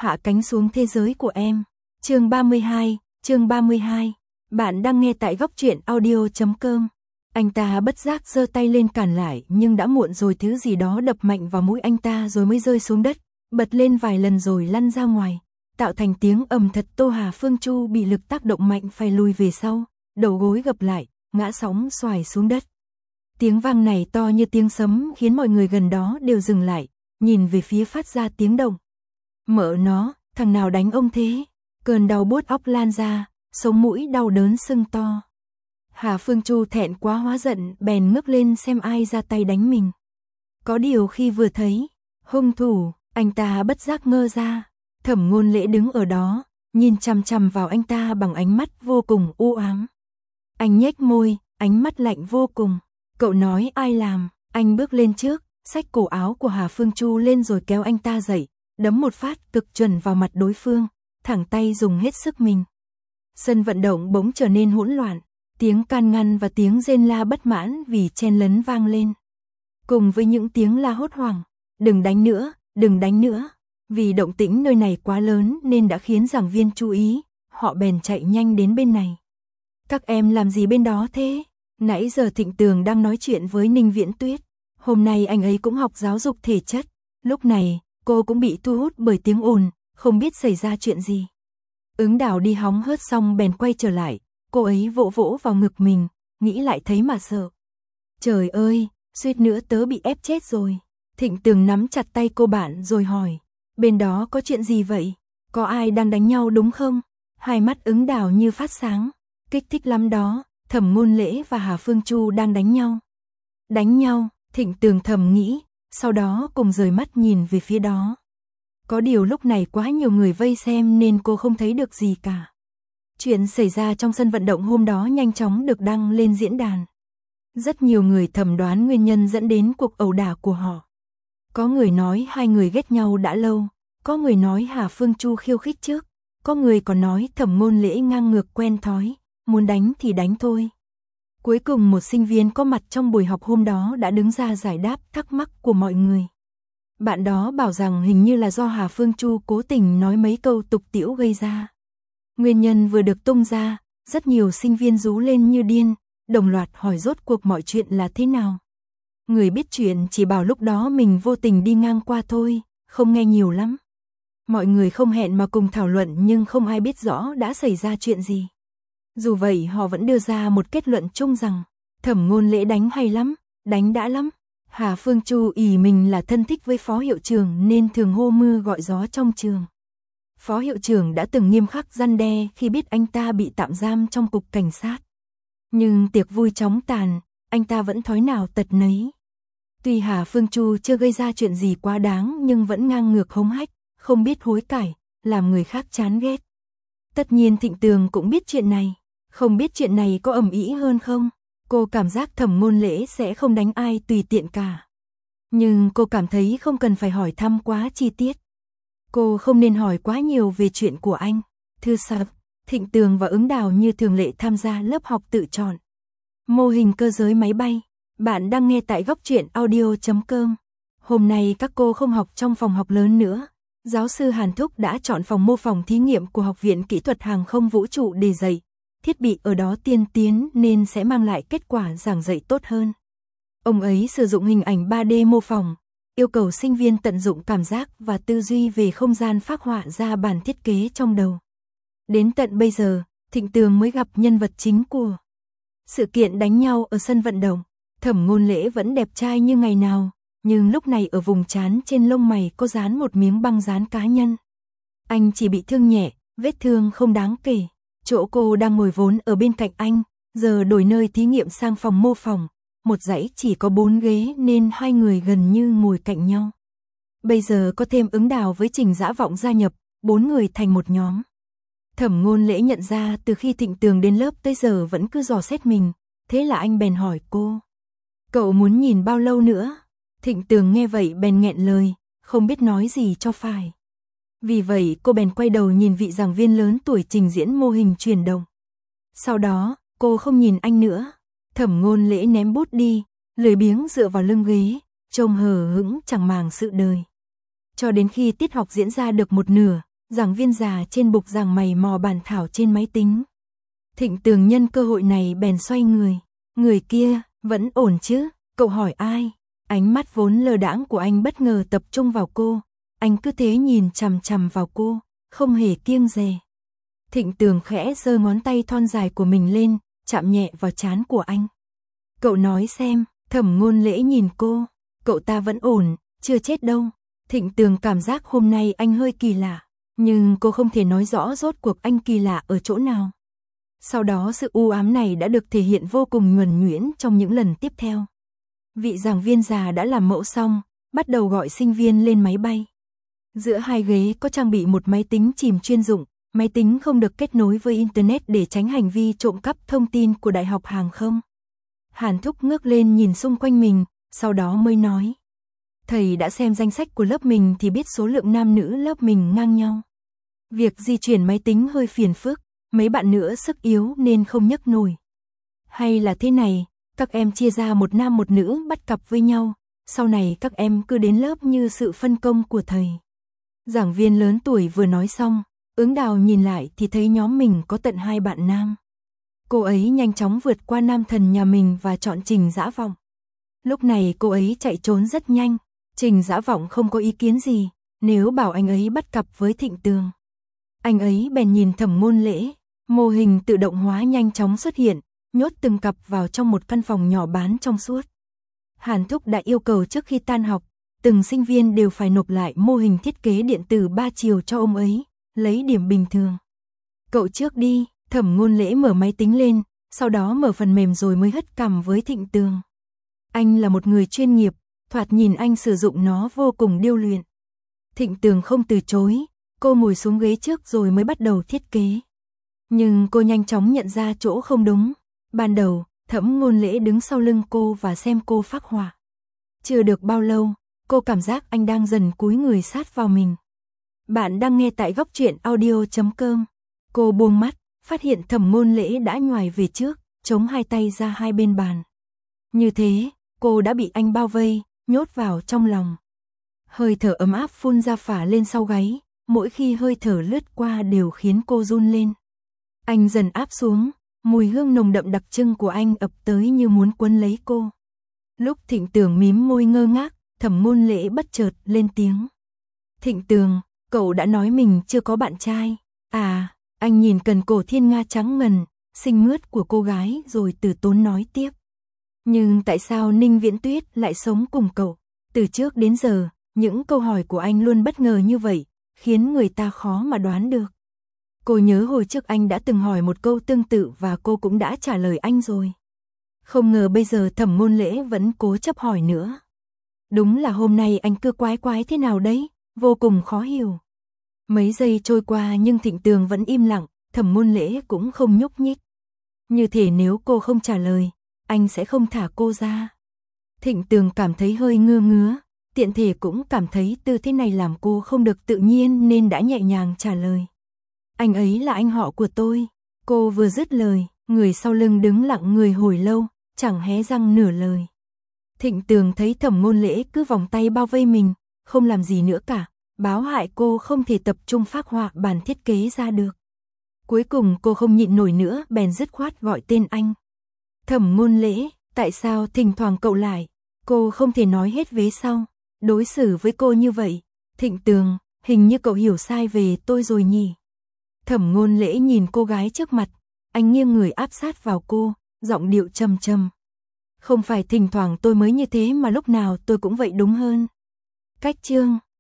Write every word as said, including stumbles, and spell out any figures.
hạ cánh xuống thế giới của em. Chương ba mươi hai, chương ba mươi hai. Bạn đang nghe tại góc truyện audio chấm com. Anh ta bất giác giơ tay lên cản lại, nhưng đã muộn rồi, thứ gì đó đập mạnh vào mũi anh ta rồi mới rơi xuống đất, bật lên vài lần rồi lăn ra ngoài, tạo thành tiếng ầm thật. Tô Hà Phương Chu bị lực tác động mạnh phải lùi về sau, đầu gối gập lại, ngã sóng xoài xuống đất. Tiếng vang này to như tiếng sấm khiến mọi người gần đó đều dừng lại, nhìn về phía phát ra tiếng động. Mợ nó, thằng nào đánh ông thế? Cơn đau buốt óc lan ra, sống mũi đau đớn sưng to. Hà Phương Chu thẹn quá hóa giận, bèn ngước lên xem ai ra tay đánh mình. Có điều khi vừa thấy hung thủ, anh ta bất giác ngơ ra. Thẩm Ngôn Lễ đứng ở đó, nhìn chằm chằm vào anh ta bằng ánh mắt vô cùng u ám. Anh nhếch môi, ánh mắt lạnh vô cùng. Cậu nói ai làm? Anh bước lên trước, xách cổ áo của Hà Phương Chu lên rồi kéo anh ta dậy, đấm một phát cực chuẩn vào mặt đối phương, thẳng tay dùng hết sức mình. Sân vận động bỗng trở nên hỗn loạn, tiếng can ngăn và tiếng rên la bất mãn vì chen lấn vang lên. Cùng với những tiếng la hốt hoảng, đừng đánh nữa, đừng đánh nữa. Vì động tĩnh nơi này quá lớn nên đã khiến giảng viên chú ý, họ bèn chạy nhanh đến bên này. Các em làm gì bên đó thế? Nãy giờ Thịnh Tường đang nói chuyện với Ninh Viễn Tuyết. Hôm nay anh ấy cũng học giáo dục thể chất. Lúc này, cô cũng bị thu hút bởi tiếng ồn, không biết xảy ra chuyện gì. Ứng Đào đi hóng hớt xong bèn quay trở lại, cô ấy vỗ vỗ vào ngực mình, nghĩ lại thấy mà sợ. Trời ơi, suýt nữa tớ bị ép chết rồi. Thịnh Tường nắm chặt tay cô bạn rồi hỏi, bên đó có chuyện gì vậy? Có ai đang đánh nhau đúng không? Hai mắt Ứng Đào như phát sáng, kích thích lắm đó, Thẩm Ngôn Lễ và Hà Phương Chu đang đánh nhau. Đánh nhau, Thịnh Tường thầm nghĩ, sau đó cùng rời mắt nhìn về phía đó. Có điều lúc này quá nhiều người vây xem nên cô không thấy được gì cả. Chuyện xảy ra trong sân vận động hôm đó nhanh chóng được đăng lên diễn đàn. Rất nhiều người thẩm đoán nguyên nhân dẫn đến cuộc ẩu đả của họ. Có người nói hai người ghét nhau đã lâu, có người nói Hà Phương Chu khiêu khích trước, có người còn nói Thẩm Ngôn Lễ ngang ngược quen thói, muốn đánh thì đánh thôi. Cuối cùng một sinh viên có mặt trong buổi học hôm đó đã đứng ra giải đáp thắc mắc của mọi người. Bạn đó bảo rằng hình như là do Hà Phương Chu cố tình nói mấy câu tục tĩu gây ra. Nguyên nhân vừa được tung ra, rất nhiều sinh viên rú lên như điên, đồng loạt hỏi rốt cuộc mọi chuyện là thế nào. Người biết chuyện chỉ bảo lúc đó mình vô tình đi ngang qua thôi, không nghe nhiều lắm. Mọi người không hẹn mà cùng thảo luận nhưng không ai biết rõ đã xảy ra chuyện gì. Dù vậy họ vẫn đưa ra một kết luận chung rằng Thẩm Ngôn Lễ đánh hay lắm, đánh đã lắm. Hà Phương Chu ỷ mình là thân thích với phó hiệu trưởng nên thường hô mưa gọi gió trong trường. Phó hiệu trưởng đã từng nghiêm khắc răn đe khi biết anh ta bị tạm giam trong cục cảnh sát. Nhưng tiệc vui chóng tàn, anh ta vẫn thói nào tật nấy. Tuy Hà Phương Chu chưa gây ra chuyện gì quá đáng nhưng vẫn ngang ngược hống hách, không biết hối cải, làm người khác chán ghét. Tất nhiên Thịnh Tường cũng biết chuyện này, không biết chuyện này có ầm ĩ hơn không. Cô cảm giác Thẩm Ngôn Lễ sẽ không đánh ai tùy tiện cả. Nhưng cô cảm thấy không cần phải hỏi thăm quá chi tiết. Cô không nên hỏi quá nhiều về chuyện của anh. Thứ sáu, Thịnh Tường và Ứng Đào như thường lệ tham gia lớp học tự chọn mô hình cơ giới máy bay. Bạn đang nghe tại góc truyện audio chấm com. Hôm nay các cô không học trong phòng học lớn nữa. Giáo sư Hàn Thúc đã chọn phòng mô phỏng thí nghiệm của Học viện Kỹ thuật Hàng không Vũ trụ để dạy. Thiết bị ở đó tiên tiến nên sẽ mang lại kết quả giảng dạy tốt hơn. Ông ấy sử dụng hình ảnh ba D mô phỏng, yêu cầu sinh viên tận dụng cảm giác và tư duy về không gian phác họa ra bản thiết kế trong đầu. Đến tận bây giờ, Thịnh Tường mới gặp nhân vật chính của sự kiện đánh nhau ở sân vận động. Thẩm Ngôn Lễ vẫn đẹp trai như ngày nào, nhưng lúc này ở vùng trán trên lông mày có dán một miếng băng dán cá nhân. Anh chỉ bị thương nhẹ, vết thương không đáng kể. Chỗ cô đang ngồi vốn ở bên cạnh anh, giờ đổi nơi thí nghiệm sang phòng mô phỏng, một dãy chỉ có bốn ghế nên hai người gần như ngồi cạnh nhau. Bây giờ có thêm Ứng Đào với Trình Dã Vọng gia nhập, bốn người thành một nhóm. Thẩm Ngôn Lễ nhận ra từ khi Thịnh Tường đến lớp tới giờ vẫn cứ dò xét mình, thế là anh bèn hỏi cô. Cậu muốn nhìn bao lâu nữa? Thịnh Tường nghe vậy bèn nghẹn lời, không biết nói gì cho phải. Vì vậy cô bèn quay đầu nhìn vị giảng viên lớn tuổi trình diễn mô hình chuyển động. Sau đó, cô không nhìn anh nữa. Thẩm Ngôn Lễ ném bút đi, lười biếng dựa vào lưng ghế, trông hờ hững chẳng màng sự đời. Cho đến khi tiết học diễn ra được một nửa, giảng viên già trên bục giảng mày mò bàn thảo trên máy tính. Thịnh Tường nhân cơ hội này bèn xoay người. Người kia, vẫn ổn chứ? Cậu hỏi ai? Ánh mắt vốn lờ đãng của anh bất ngờ tập trung vào cô. Anh cứ thế nhìn chằm chằm vào cô, không hề kiêng dè. Thịnh Tường khẽ giơ ngón tay thon dài của mình lên, chạm nhẹ vào trán của anh. Cậu nói xem. Thẩm Ngôn Lễ nhìn cô. Cậu ta vẫn ổn, chưa chết đâu. Thịnh Tường cảm giác hôm nay anh hơi kỳ lạ, nhưng cô không thể nói rõ rốt cuộc anh kỳ lạ ở chỗ nào. Sau đó sự u ám này đã được thể hiện vô cùng nhuần nhuyễn trong những lần tiếp theo. Vị giảng viên già đã làm mẫu xong, bắt đầu gọi sinh viên lên máy bay. Giữa hai ghế có trang bị một máy tính chìm chuyên dụng, máy tính không được kết nối với Internet để tránh hành vi trộm cắp thông tin của Đại học Hàng không. Hàn Thúc ngước lên nhìn xung quanh mình, sau đó mới nói. Thầy đã xem danh sách của lớp mình thì biết số lượng nam nữ lớp mình ngang nhau. Việc di chuyển máy tính hơi phiền phức, mấy bạn nữa sức yếu nên không nhấc nổi. Hay là thế này, các em chia ra một nam một nữ bắt cặp với nhau, sau này các em cứ đến lớp như sự phân công của thầy. Giảng viên lớn tuổi vừa nói xong, Ứng Đào nhìn lại thì thấy nhóm mình có tận hai bạn nam. Cô ấy nhanh chóng vượt qua nam thần nhà mình và chọn Trình Dã Vọng. Lúc này cô ấy chạy trốn rất nhanh, Trình Dã Vọng không có ý kiến gì, nếu bảo anh ấy bắt cặp với Thịnh Tường. Anh ấy bèn nhìn Thẩm Ngôn Lễ, mô hình tự động hóa nhanh chóng xuất hiện, nhốt từng cặp vào trong một căn phòng nhỏ bán trong suốt. Hàn Thúc đã yêu cầu trước khi tan học, từng sinh viên đều phải nộp lại mô hình thiết kế điện tử ba chiều cho ông ấy, lấy điểm bình thường. Cậu trước đi. Thẩm Ngôn Lễ mở máy tính lên, sau đó mở phần mềm rồi mới hất cằm với Thịnh Tường. Anh là một người chuyên nghiệp, thoạt nhìn anh sử dụng nó vô cùng điêu luyện. Thịnh Tường không từ chối, cô ngồi xuống ghế trước rồi mới bắt đầu thiết kế. Nhưng cô nhanh chóng nhận ra chỗ không đúng. Ban đầu, Thẩm Ngôn Lễ đứng sau lưng cô và xem cô phác họa. Chưa được bao lâu, cô cảm giác anh đang dần cúi người sát vào mình. Bạn đang nghe tại góc truyện audio chấm com. Cô buông mắt, phát hiện Thẩm Ngôn Lễ đã nhoài về trước, chống hai tay ra hai bên bàn. Như thế, cô đã bị anh bao vây, nhốt vào trong lòng. Hơi thở ấm áp phun ra phả lên sau gáy, mỗi khi hơi thở lướt qua đều khiến cô run lên. Anh dần áp xuống, mùi hương nồng đậm đặc trưng của anh ập tới như muốn quấn lấy cô. Lúc Thịnh Tường mím môi ngơ ngác, Thẩm Ngôn Lễ bất chợt lên tiếng. Thịnh Tường, cậu đã nói mình chưa có bạn trai. À, anh nhìn cần cổ thiên nga trắng ngần, xinh mướt của cô gái rồi từ tốn nói tiếp. Nhưng tại sao Ninh Viễn Tuyết lại sống cùng cậu? Từ trước đến giờ, những câu hỏi của anh luôn bất ngờ như vậy, khiến người ta khó mà đoán được. Cô nhớ hồi trước anh đã từng hỏi một câu tương tự và cô cũng đã trả lời anh rồi. Không ngờ bây giờ Thẩm Ngôn Lễ vẫn cố chấp hỏi nữa. Đúng là hôm nay anh cứ quái quái thế nào đấy, vô cùng khó hiểu. Mấy giây trôi qua nhưng Thịnh Tường vẫn im lặng, Thẩm Ngôn Lễ cũng không nhúc nhích. Như thể nếu cô không trả lời, anh sẽ không thả cô ra. Thịnh Tường cảm thấy hơi ngơ ngứa, tiện thể cũng cảm thấy tư thế này làm cô không được tự nhiên nên đã nhẹ nhàng trả lời. Anh ấy là anh họ của tôi. Cô vừa dứt lời, người sau lưng đứng lặng người hồi lâu, chẳng hé răng nửa lời. Thịnh Tường thấy Thẩm Ngôn Lễ cứ vòng tay bao vây mình, không làm gì nữa cả, báo hại cô không thể tập trung phác họa bản thiết kế ra được. Cuối cùng cô không nhịn nổi nữa bèn dứt khoát gọi tên anh. Thẩm Ngôn Lễ, tại sao thỉnh thoảng cậu lại? Cô không thể nói hết vế sau. Đối xử với cô như vậy. Thịnh Tường, hình như cậu hiểu sai về tôi rồi nhỉ? Thẩm Ngôn Lễ nhìn cô gái trước mặt, anh nghiêng người áp sát vào cô, giọng điệu trầm trầm. Không phải thỉnh thoảng tôi mới như thế mà lúc nào tôi cũng vậy đúng hơn. Cách chương